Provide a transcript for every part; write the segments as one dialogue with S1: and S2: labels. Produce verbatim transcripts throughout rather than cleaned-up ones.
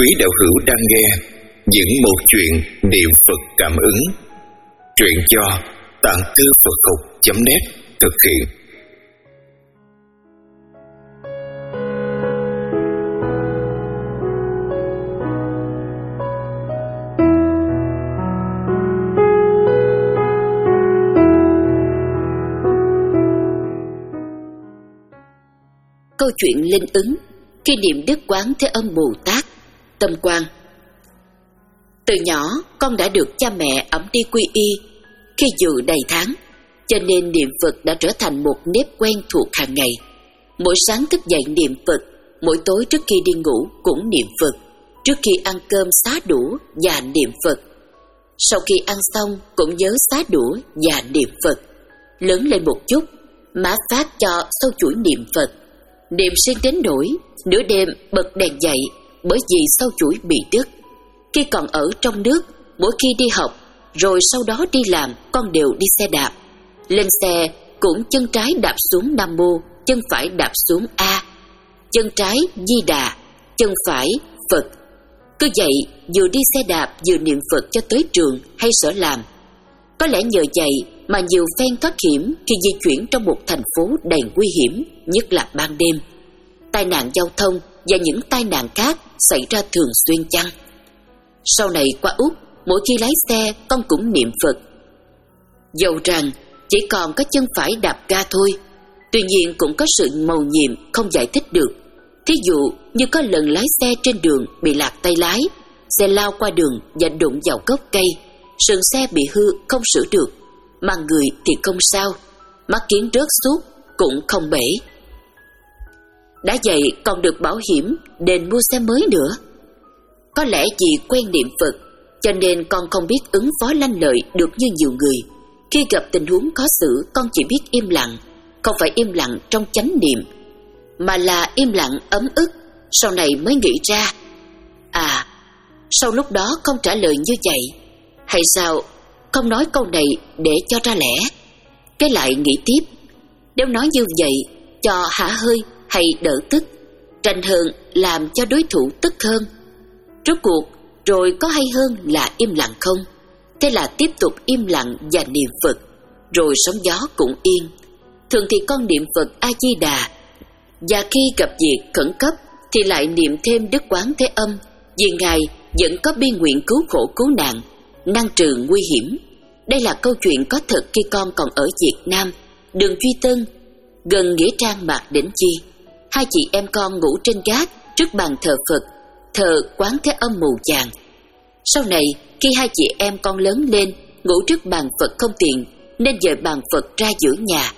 S1: Quý đạo hữu đang nghe những một chuyện niệm Phật cảm ứng. Truyện do tạng thư Phật học chấm net thực hiện.
S2: Câu chuyện linh ứng khi niệm Đức Quán Thế Âm Bồ Tát. Tâm Quan. Từ nhỏ con đã được cha mẹ ẵm đi quy y khi dự đầy tháng, cho nên niệm Phật đã trở thành một nếp quen thuộc hàng ngày. Mỗi sáng thức dậy niệm Phật, mỗi tối trước khi đi ngủ cũng niệm Phật, trước khi ăn cơm xá đũa và niệm Phật. Sau khi ăn xong cũng nhớ xá đũa và niệm Phật. Lớn lên một chút, má phát cho sâu chuỗi niệm Phật. Niệm xuyên đến nỗi nửa đêm bật đèn dậy, bởi vì sâu chuỗi bị đứt. Khi còn ở trong nước, mỗi khi đi học rồi sau đó đi làm, con đều đi xe đạp. Lên xe cũng chân trái đạp xuống Nam Mô, chân phải đạp xuống A. Chân trái Di Đà, chân phải Phật. Cứ vậy vừa đi xe đạp vừa niệm Phật cho tới trường hay sở làm. Có lẽ nhờ vậy mà nhiều phen thoát hiểm khi di chuyển trong một thành phố đầy nguy hiểm, nhất là ban đêm. Tai nạn giao thông và những tai nạn khác xảy ra thường xuyên chăng? Sau này qua Úc, mỗi khi lái xe con cũng niệm Phật. Dầu rằng chỉ còn có chân phải đạp ga thôi, tuy nhiên cũng có sự mầu nhiệm không giải thích được. Thí dụ như có lần lái xe trên đường bị lạc tay lái, xe lao qua đường và đụng vào gốc cây, sườn xe bị hư không sửa được, mà người thì không sao, mắt kiến rớt suốt cũng không bể. Đã vậy còn được bảo hiểm đền mua xe mới nữa. Có lẽ vì quen niệm Phật, cho nên con không biết ứng phó lanh lợi được như nhiều người. Khi gặp tình huống khó xử, con chỉ biết im lặng. Không phải im lặng trong chánh niệm, mà là im lặng ấm ức. Sau này mới nghĩ ra, à, sau lúc đó không trả lời như vậy, hay sao không nói câu này để cho ra lẽ. Cái lại nghĩ tiếp, nếu nói như vậy cho hả hơi hay đỡ tức, tranh hơn làm cho đối thủ tức hơn. Rốt cuộc rồi có hay hơn là im lặng không? Thế là tiếp tục im lặng và niệm Phật, rồi sóng gió cũng yên. Thường thì con niệm Phật A-di-đà, và khi gặp việc khẩn cấp thì lại niệm thêm Đức Quán Thế Âm, vì Ngài vẫn có bi nguyện cứu khổ cứu nạn, năng trừ nguy hiểm. Đây là câu chuyện có thật khi con còn ở Việt Nam, đường Duy Tân, gần nghĩa trang Mạc Đỉnh Chi. Hai chị em con ngủ trên gác trước bàn thờ Phật, thờ Quán Thế Âm màu vàng. Sau này khi hai chị em con lớn lên, ngủ trước bàn Phật không tiện nên dời bàn Phật ra giữa nhà.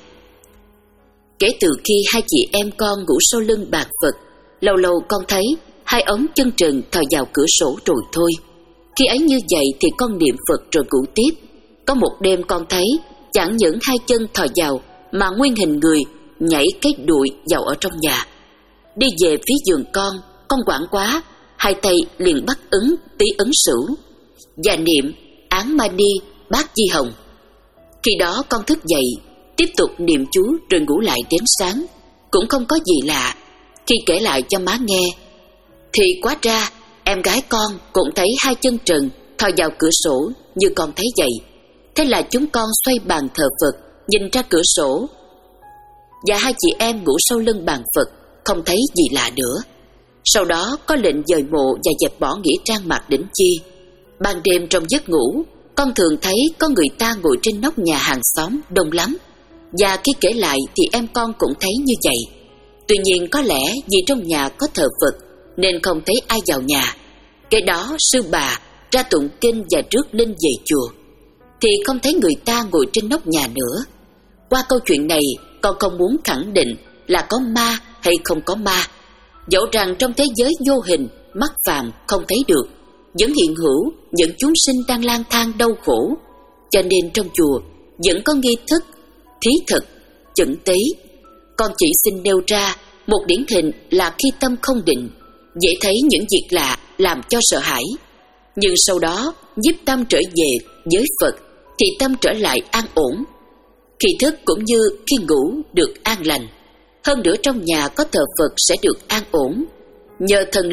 S2: Kể từ khi hai chị em con ngủ sau lưng bàn Phật, lâu lâu con thấy hai ống chân trần thò vào cửa sổ rồi thôi. Khi ấy như vậy thì con niệm Phật rồi ngủ tiếp. Có một đêm con thấy chẳng những hai chân thò vào mà nguyên hình người nhảy cái đùi vào ở trong nhà. Đi về phía giường con, con hoảng quá, hai tay liền bắt ứng tí ấn sửu và niệm Án Mani Bát Di Hồng. Khi đó con thức dậy, tiếp tục niệm chú rồi ngủ lại đến sáng, cũng không có gì lạ. Khi kể lại cho má nghe thì quá ra em gái con cũng thấy hai chân trần thò vào cửa sổ như con thấy vậy. Thế là chúng con xoay bàn thờ Phật, nhìn ra cửa sổ, và hai chị em ngủ sau lưng bàn Phật, không thấy gì lạ nữa. Sau đó có lệnh dời mộ và dẹp bỏ nghĩa trang Mạc Đỉnh Chi. Ban đêm trong giấc ngủ, con thường thấy có người ta ngồi trên nóc nhà hàng xóm đông lắm, và khi kể lại thì em con cũng thấy như vậy. Tuy nhiên có lẽ vì trong nhà có thờ Phật nên không thấy ai vào nhà. Cái đó sư bà ra tụng kinh và rước linh về chùa thì không thấy người ta ngồi trên nóc nhà nữa. Qua câu chuyện này, con không muốn khẳng định là có ma hay không có ma. Dẫu rằng trong thế giới vô hình, mắt phàm không thấy được, vẫn hiện hữu những chúng sinh đang lang thang đau khổ. Cho nên trong chùa vẫn có nghi thức thí thực, chẩn tế. Con chỉ xin nêu ra một điển hình là khi tâm không định, dễ thấy những việc lạ làm cho sợ hãi. Nhưng sau đó nhiếp tâm trở về với Phật thì tâm trở lại an ổn. Khi thức cũng như khi ngủ được an lành. Hơn nữa trong nhà có thờ Phật sẽ được an ổn. Nhờ thần lực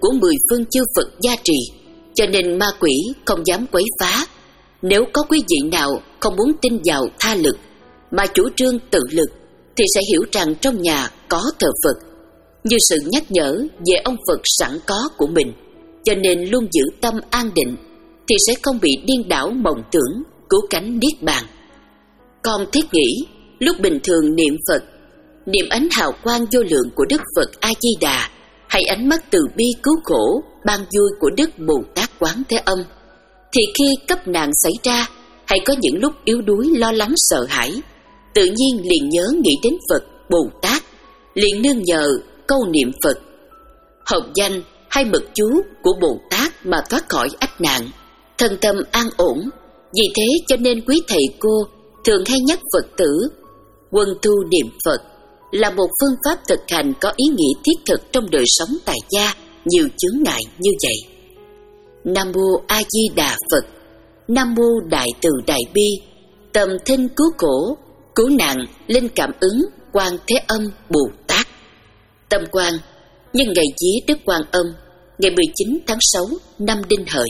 S2: của mười phương chư Phật gia trì, cho nên ma quỷ không dám quấy phá. Nếu có quý vị nào không muốn tin vào tha lực mà chủ trương tự lực, thì sẽ hiểu rằng trong nhà có thờ Phật, như sự nhắc nhở về ông Phật sẵn có của mình, cho nên luôn giữ tâm an định, thì sẽ không bị điên đảo mộng tưởng, cứu cánh niết bàn. Con thiết nghĩ, lúc bình thường niệm Phật, niệm ánh hào quang vô lượng của Đức Phật A Di Đà, hay ánh mắt từ bi cứu khổ, ban vui của Đức Bồ Tát Quán Thế Âm, thì khi cấp nạn xảy ra, hay có những lúc yếu đuối lo lắng sợ hãi, tự nhiên liền nhớ nghĩ đến Phật Bồ Tát, liền nương nhờ câu niệm Phật, hồng danh hay mật chú của Bồ Tát mà thoát khỏi ách nạn, thân tâm an ổn. Vì thế cho nên quý thầy cô thường hay nhắc Phật tử quân tu niệm Phật là một phương pháp thực hành có ý nghĩa thiết thực trong đời sống tại gia nhiều chướng ngại như vậy. Nam mô A Di Đà Phật. Nam mô Đại Từ Đại Bi, Tầm Thinh Cứu Khổ, Cứu Nạn Linh Cảm Ứng Quan Thế Âm Bồ Tát. Tâm quan nhân ngày vía Đức Quan Âm, ngày mười chín tháng sáu năm Đinh Hợi.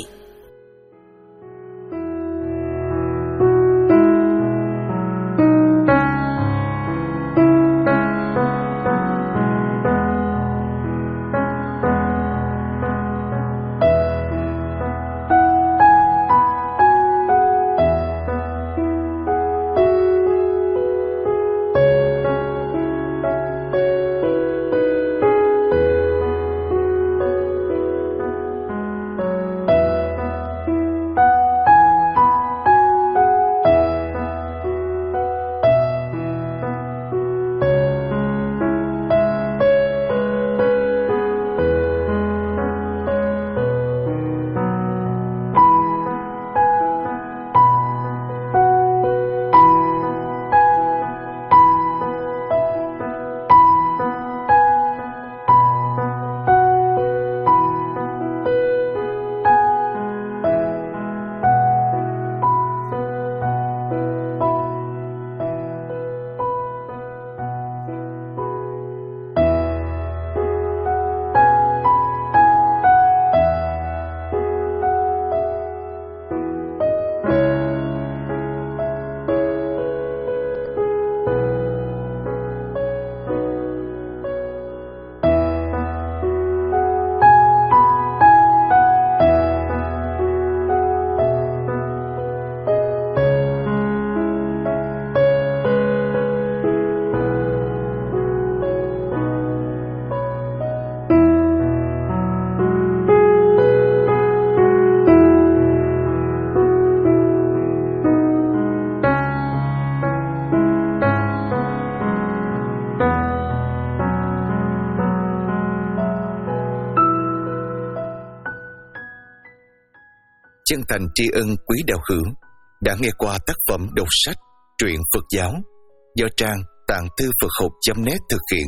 S1: Chân thành tri ân quý đạo hữu đã nghe qua tác phẩm đọc sách Truyện Phật Giáo do trang tạng thư Phật học chấm net thực hiện.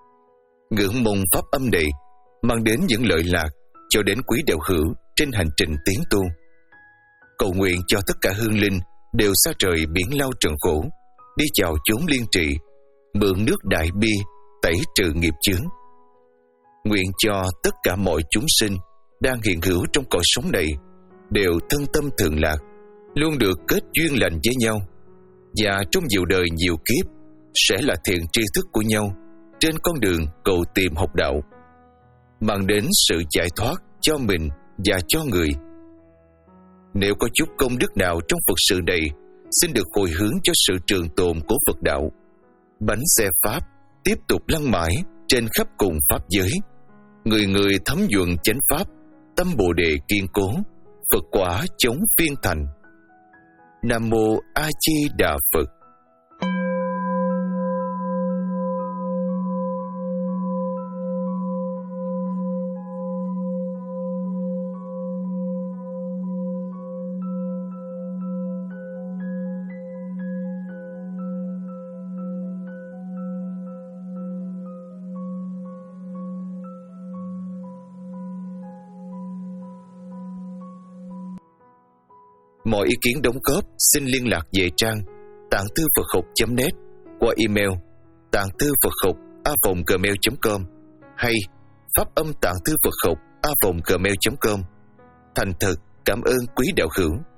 S1: Ngưỡng mong pháp âm này mang đến những lợi lạc cho đến quý đạo hữu trên hành trình tiến tu. Cầu nguyện cho tất cả hương linh đều xa trời biển lao trần khổ, đi vào chốn liên trị, mượn nước đại bi tẩy trừ nghiệp chướng. Nguyện cho tất cả mọi chúng sinh đang hiện hữu trong cõi sống này đều thân tâm thường lạc, luôn được kết duyên lành với nhau, và trong nhiều đời nhiều kiếp sẽ là thiện tri thức của nhau trên con đường cầu tìm học đạo, mang đến sự giải thoát cho mình và cho người. Nếu có chút công đức nào trong Phật sự này, xin được hồi hướng cho sự trường tồn của Phật đạo, bánh xe Pháp tiếp tục lăn mãi trên khắp cùng Pháp giới, người người thấm nhuần chánh Pháp, tâm Bồ Đề kiên cố, Phật quả chống phiên thành. Nam mô A Di Đà Phật. Mọi ý kiến đóng góp xin liên lạc về trang tạng thư Phật học chấm net qua email tạng thư Phật học a còng gmail chấm com hay pháp âm tạng thư Phật học a vòng gmail chấm com. Thành thật cảm ơn quý đạo hữu.